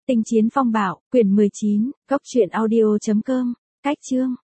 Tinh chiến phong bạo, quyển 19, góc truyện audio.com, cách chương.